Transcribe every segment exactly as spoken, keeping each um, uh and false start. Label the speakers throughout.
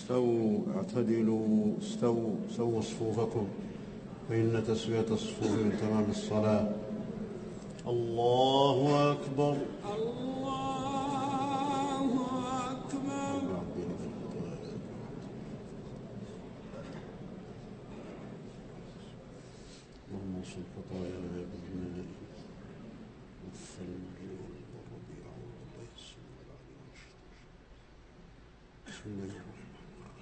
Speaker 1: استووا اعتدلوا استووا سووا صفوفكم فإن تسوية الصفوف من تمام الصلاة. الله أكبر.
Speaker 2: الله أكبر.
Speaker 1: اللهم اصل خطايانا بالماء والثلج والربيع والبيس. بسم الله الرحمن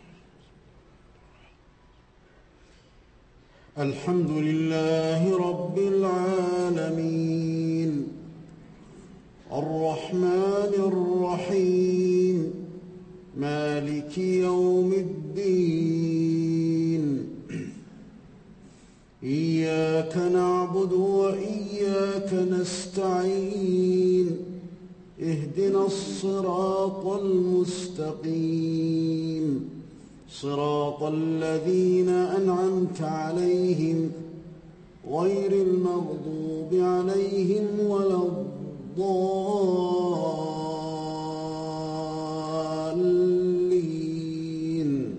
Speaker 1: الرحيم. الحمد لله رب العالمين الرحمن الرحيم مالك يوم الدين إياك نعبد وإياك نستعين اهدنا الصراط المستقيم صراط الذين أنعمت عليهم غير المغضوب عليهم ولا الضالين.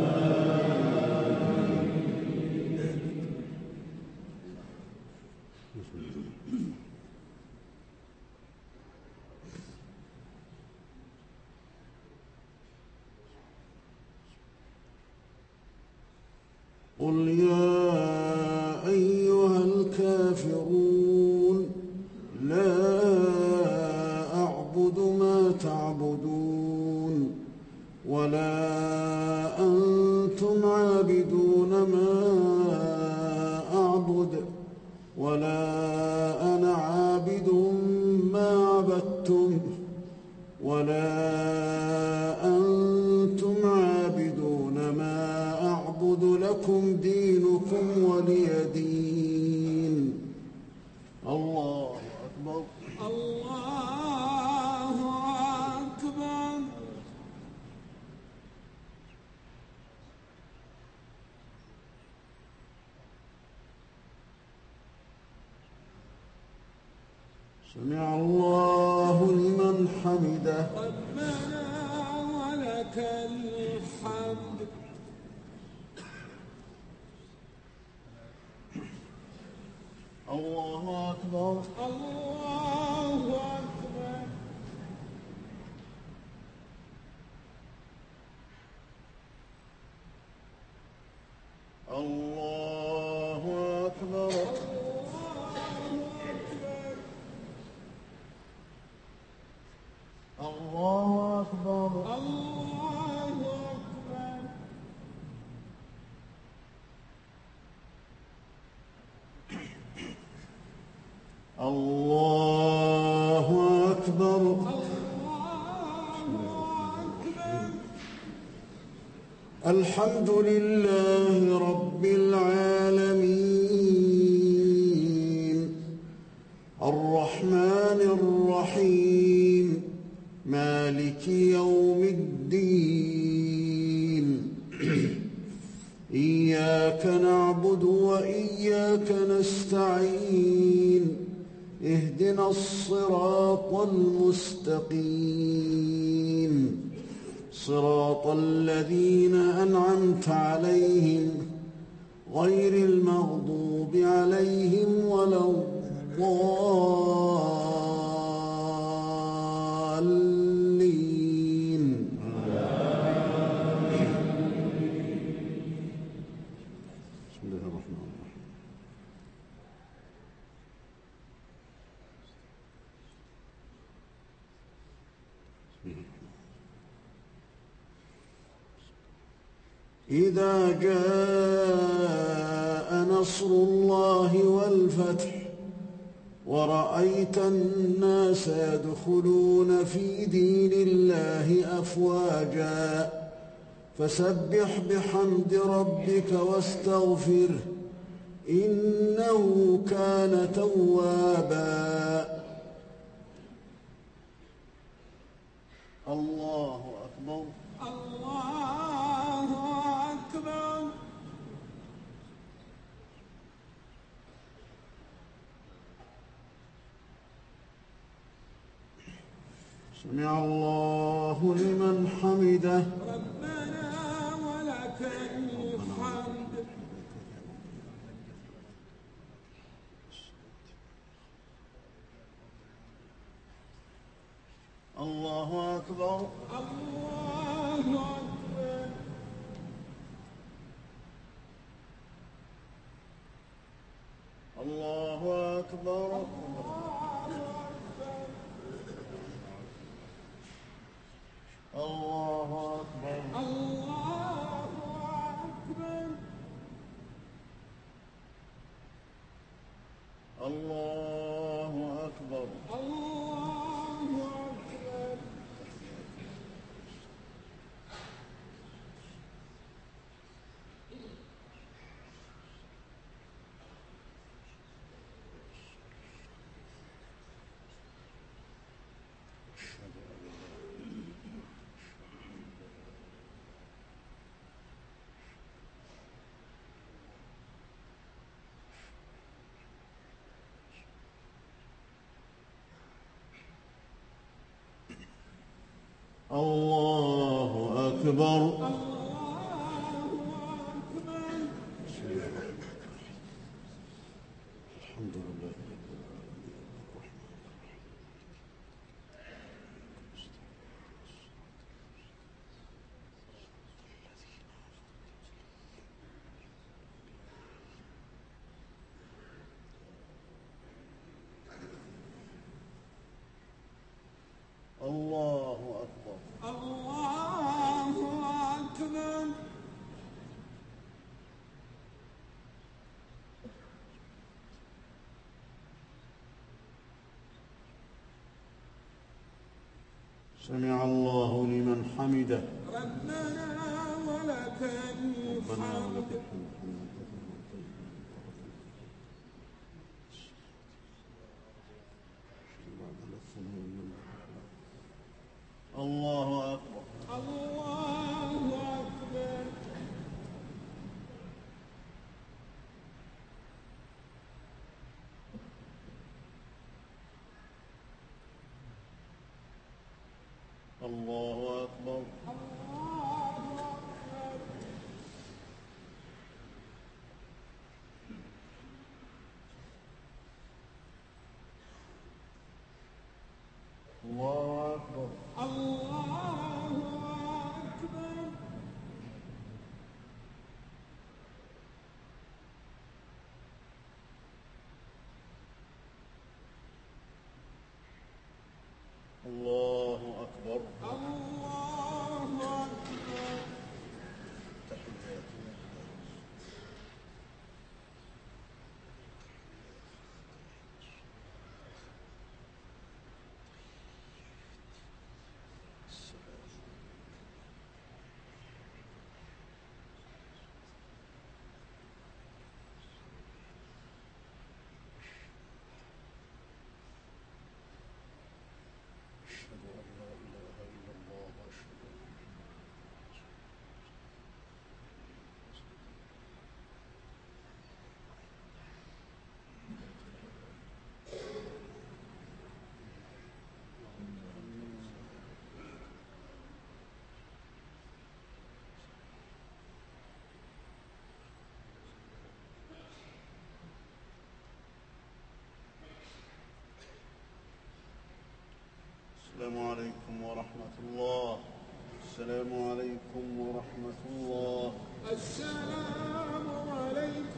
Speaker 1: قل يا أيها الكافرون لا أعبد ما تعبدون ولا أنتم عابدون ما أعبد ولا أنا عابد ما عبدتم ولا أنتم عابدون ما أعبد لكم دينكم ولي دين. الله أكبر.
Speaker 2: الله أكبر.
Speaker 1: سمع الله لمن حمده.
Speaker 2: ربنا ولك الحمد.
Speaker 1: الله أكبر.
Speaker 2: الله أكبر.
Speaker 1: الله أكبر. الله أكبر.
Speaker 2: الله أكبر.
Speaker 1: الله أكبر. الحمد لله رب العالمين الرحمن الرحيم مالك يوم الدين إياك نعبد وإياك نستعين اهدنا الصراط المستقيم صراط الذين أنعمت عليهم غير المغضوب عليهم ولا الضالين. بسم الله الرحمن الرحيم. إذا جاء نصر الله والفتح ورأيت الناس يدخلون في دين الله أفواجا فسبح بحمد ربك واستغفره إنه كان توابا. الله أكبر.
Speaker 2: الله أكبر.
Speaker 1: سمع الله لمن حمده.
Speaker 2: ربنا ولك الحمد.
Speaker 1: الله أكبر.
Speaker 2: الله أكبر.
Speaker 1: الله أكبر. الله أكبر.
Speaker 2: الله أكبر.
Speaker 1: الله أكبر.
Speaker 2: الله أكبر.
Speaker 1: الله أكبر. الحمد لله. الله أكبر.
Speaker 2: الله أكبر.
Speaker 1: سمع الله لمن حمده.
Speaker 2: ربنا ولك
Speaker 1: ربنا ولك
Speaker 2: الحمد.
Speaker 1: الحمد. الله أكبر.
Speaker 2: الله أكبر.
Speaker 1: الله أكبر. الله أكبر.
Speaker 2: الله أكبر.
Speaker 1: الله أكبر.
Speaker 2: الله أكبر.
Speaker 1: أشهد أن لا إله إلا الله وأشهد أن السلام عليكم ورحمة الله. السلام عليكم ورحمة الله.
Speaker 2: السلام عليكم